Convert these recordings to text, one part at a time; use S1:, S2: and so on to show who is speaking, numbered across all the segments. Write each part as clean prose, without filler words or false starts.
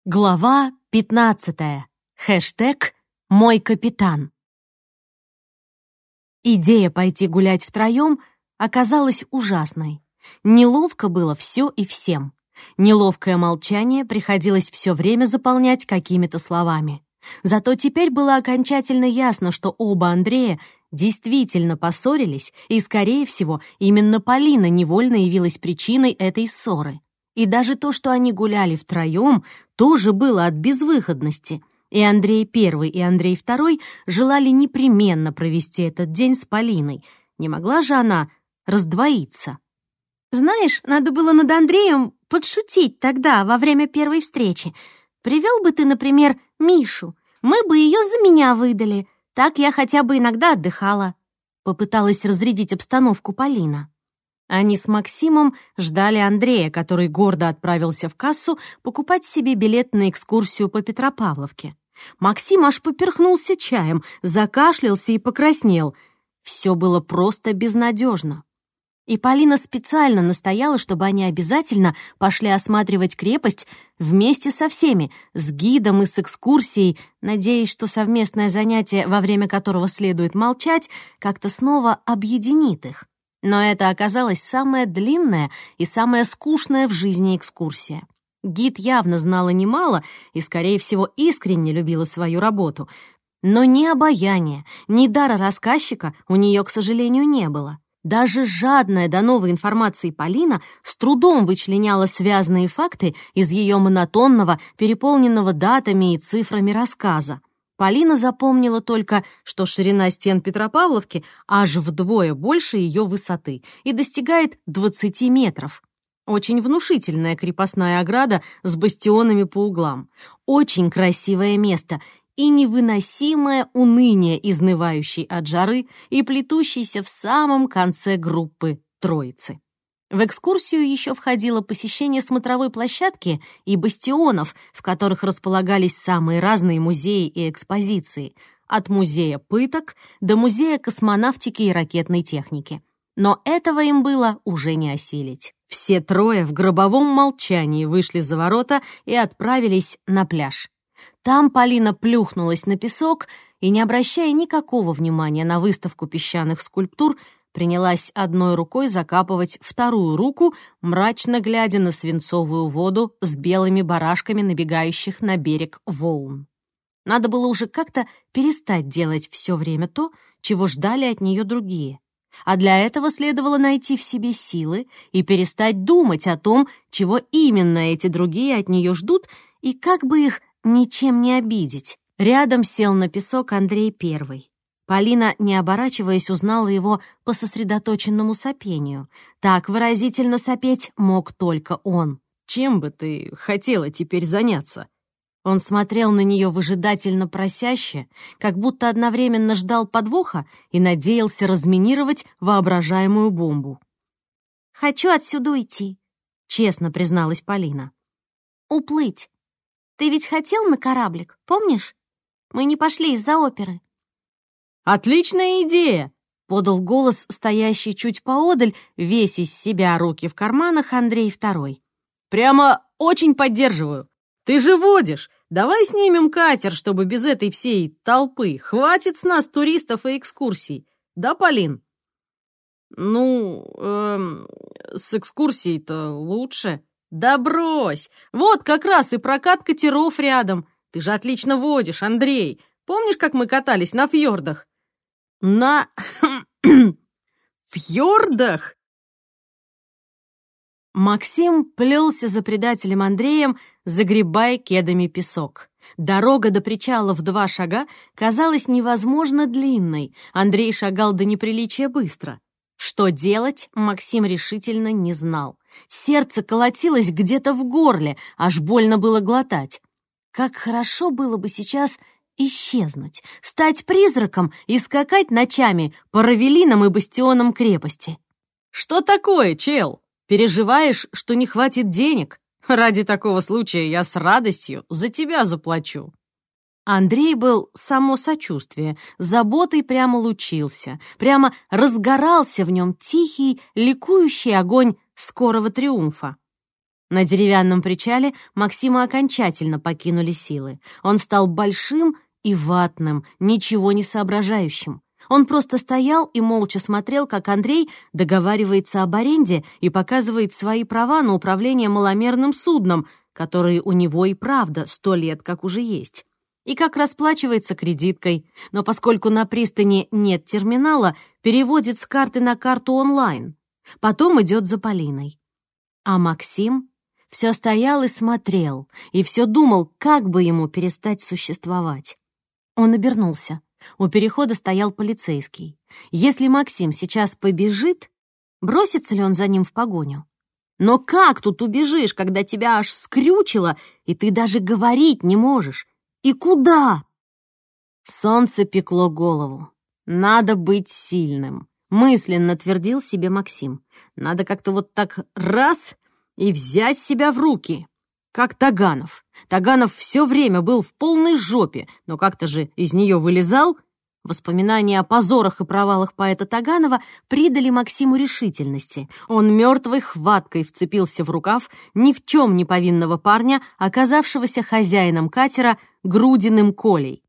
S1: Глава 15. Хэштег «Мой капитан». Идея пойти гулять втроем оказалась ужасной. Неловко было все и всем. Неловкое молчание приходилось все время заполнять какими-то словами. Зато теперь было окончательно ясно, что оба Андрея действительно поссорились, и, скорее всего, именно Полина невольно явилась причиной этой ссоры. И даже то, что они гуляли втроем, тоже было от безвыходности. И Андрей I и Андрей II желали непременно провести этот день с Полиной. Не могла же она раздвоиться. «Знаешь, надо было над Андреем подшутить тогда, во время первой встречи. Привел бы ты, например, Мишу. Мы бы ее за меня выдали. Так я хотя бы иногда отдыхала». Попыталась разрядить обстановку Полина. Они с Максимом ждали Андрея, который гордо отправился в кассу покупать себе билет на экскурсию по Петропавловке. Максим аж поперхнулся чаем, закашлялся и покраснел. Все было просто безнадежно. И Полина специально настояла, чтобы они обязательно пошли осматривать крепость вместе со всеми, с гидом и с экскурсией, надеясь, что совместное занятие, во время которого следует молчать, как-то снова объединит их. Но это оказалась самая длинная и самая скучная в жизни экскурсия. Гид явно знала немало и, скорее всего, искренне любила свою работу. Но ни обаяния, ни дара рассказчика у нее, к сожалению, не было. Даже жадная до новой информации Полина с трудом вычленяла связанные факты из ее монотонного, переполненного датами и цифрами рассказа. Полина запомнила только, что ширина стен Петропавловки аж вдвое больше ее высоты и достигает 20 метров. Очень внушительная крепостная ограда с бастионами по углам. Очень красивое место и невыносимое уныние, изнывающей от жары и плетущейся в самом конце группы троицы. В экскурсию еще входило посещение смотровой площадки и бастионов, в которых располагались самые разные музеи и экспозиции, от музея пыток до музея космонавтики и ракетной техники. Но этого им было уже не осилить. Все трое в гробовом молчании вышли за ворота и отправились на пляж. Там Полина плюхнулась на песок и, не обращая никакого внимания на выставку песчаных скульптур, принялась одной рукой закапывать вторую руку, мрачно глядя на свинцовую воду с белыми барашками набегающих на берег волн. Надо было уже как-то перестать делать все время то, чего ждали от нее другие. А для этого следовало найти в себе силы и перестать думать о том, чего именно эти другие от нее ждут и как бы их ничем не обидеть. Рядом сел на песок Андрей I. Полина, не оборачиваясь, узнала его по сосредоточенному сопению. Так выразительно сопеть мог только он. «Чем бы ты хотела теперь заняться?» Он смотрел на нее выжидательно просяще, как будто одновременно ждал подвоха и надеялся разминировать воображаемую бомбу. «Хочу отсюда уйти», — честно призналась Полина. «Уплыть. Ты ведь хотел на кораблик, помнишь? Мы не пошли из-за оперы».
S2: «Отличная идея!» —
S1: подал голос стоящий чуть поодаль, весь из себя, руки в карманах, Андрей II.
S2: «Прямо очень поддерживаю. Ты же водишь. Давай снимем катер, чтобы без этой всей толпы. Хватит с нас туристов и экскурсий. Да, Полин?» «Ну, с экскурсией-то лучше». «Да брось! Вот как раз и прокат катеров рядом. Ты же отлично водишь, Андрей. Помнишь, как мы катались на фьордах?»
S1: «На
S2: фьордах?»
S1: Максим плелся за предателем Андреем, загребая кедами песок. Дорога до причала в 2 шага казалась невозможно длинной. Андрей шагал до неприличия быстро. Что делать, Максим решительно не знал. Сердце колотилось где-то в горле, аж больно было глотать. Как хорошо было бы сейчас исчезнуть, стать призраком и скакать ночами по равелинам и бастионам крепости.
S2: «Что такое, чел? Переживаешь, что не хватит денег? Ради такого случая я с радостью за тебя заплачу».
S1: Андрей был само сочувствие, заботой прямо лучился, прямо разгорался в нем тихий, ликующий огонь скорого триумфа. На деревянном причале Максима окончательно покинули силы. Он стал большим и ватным, ничего не соображающим. Он просто стоял и молча смотрел, как Андрей договаривается об аренде и показывает свои права на управление маломерным судном, которые у него и правда 100 лет как уже есть. И как расплачивается кредиткой, но поскольку на пристани нет терминала, переводит с карты на карту онлайн. Потом идет за Полиной. А Максим все стоял и смотрел, и все думал, как бы ему перестать существовать. Он обернулся. У перехода стоял полицейский. Если Максим сейчас побежит, бросится ли он за ним в погоню? Но как тут убежишь, когда тебя аж скрючило, и ты даже говорить не можешь? И куда? Солнце пекло голову. Надо быть сильным, мысленно твердил себе Максим. Надо как-то вот так раз и взять себя в руки. Как Таганов. Таганов все время был в полной жопе, но как-то же из нее вылезал. Воспоминания о позорах и провалах поэта Таганова придали Максиму решительности. Он мертвой хваткой вцепился в рукав ни в чем не повинного парня, оказавшегося хозяином катера Грудиным Колей.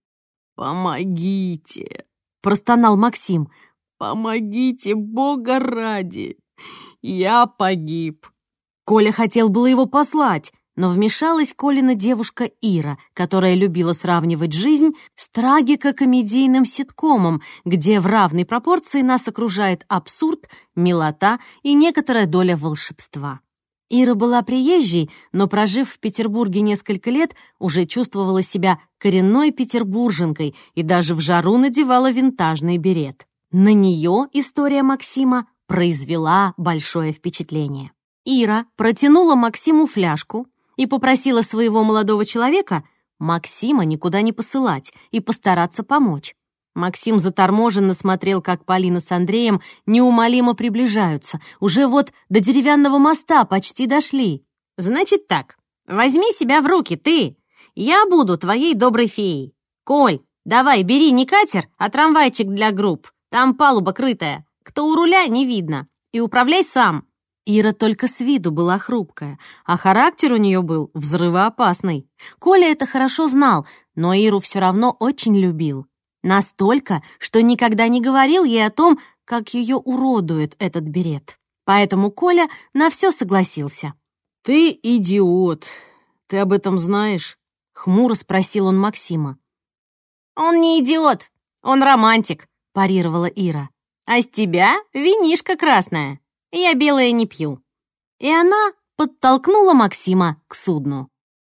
S1: «Помогите!» — простонал Максим. «Помогите, Бога ради! Я погиб!» Коля хотел было его послать, но вмешалась Колина девушка Ира, которая любила сравнивать жизнь с трагико-комедийным ситкомом, где в равной пропорции нас окружает абсурд, милота и некоторая доля волшебства. Ира была приезжей, но, прожив в Петербурге несколько лет, уже чувствовала себя коренной петербурженкой и даже в жару надевала винтажный берет. На нее история Максима произвела большое впечатление. Ира протянула Максиму фляжку и попросила своего молодого человека Максима никуда не посылать и постараться помочь. Максим заторможенно смотрел, как Полина с Андреем неумолимо приближаются. Уже вот до деревянного моста почти дошли. «Значит так, возьми себя в руки, ты. Я буду твоей доброй феей. Коль, давай, бери не катер, а трамвайчик для групп. Там палуба крытая. Кто у руля, не видно. И управляй сам». Ира только с виду была хрупкая, а характер у нее был взрывоопасный. Коля это хорошо знал, но Иру все равно очень любил. Настолько, что никогда не говорил ей о том, как ее уродует этот берет. Поэтому Коля на все согласился. «Ты идиот. Ты об этом знаешь?» — хмуро спросил он Максима. «Он не идиот, он романтик», — парировала Ира. «А с тебя винишко красное. Я белое не пью». И она подтолкнула Максима к судну.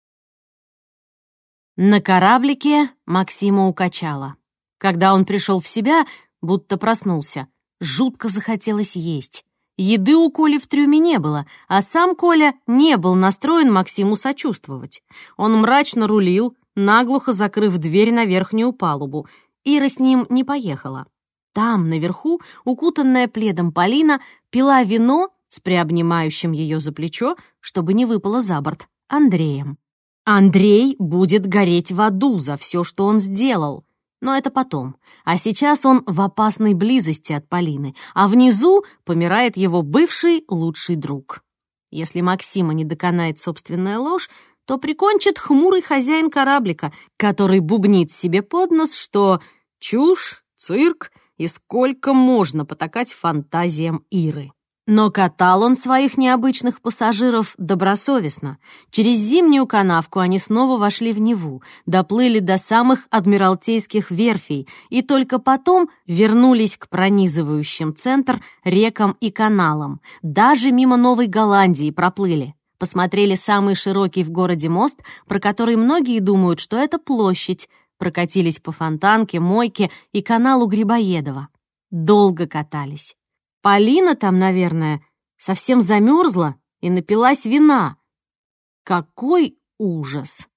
S1: На кораблике Максима укачало. Когда он пришел в себя, будто проснулся, жутко захотелось есть. Еды у Коли в трюме не было, а сам Коля не был настроен Максиму сочувствовать. Он мрачно рулил, наглухо закрыв дверь на верхнюю палубу. Ира с ним не поехала. Там, наверху, укутанная пледом Полина пила вино с приобнимающим ее за плечо, чтобы не выпало за борт, Андреем. Андрей будет гореть в аду за все, что он сделал. Но это потом. А сейчас он в опасной близости от Полины, а внизу помирает его бывший лучший друг. Если Максима не доконает собственная ложь, то прикончит хмурый хозяин кораблика, который бубнит себе под нос, что чушь, цирк и сколько можно потакать фантазиям Иры. Но катал он своих необычных пассажиров добросовестно. Через зимнюю канавку они снова вошли в Неву, доплыли до самых адмиралтейских верфей и только потом вернулись к пронизывающим центр рекам и каналам. Даже мимо Новой Голландии проплыли. Посмотрели самый широкий в городе мост, про который многие думают, что это площадь. Прокатились по Фонтанке, Мойке и каналу Грибоедова. Долго катались. Полина там, наверное, совсем замерзла и напилась вина. Какой ужас!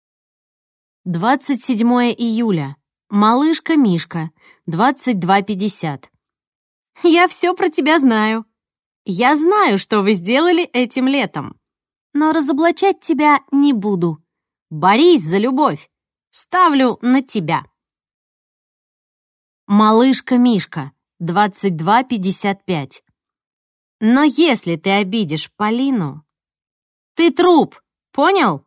S1: 27 июля. Малышка Мишка, 22:50. Я все про тебя знаю. Я знаю, что вы сделали этим летом. Но разоблачать тебя не буду. Борись за любовь. Ставлю на тебя. Малышка Мишка, 22:55. Но если ты обидишь Полину, Ты труп, понял?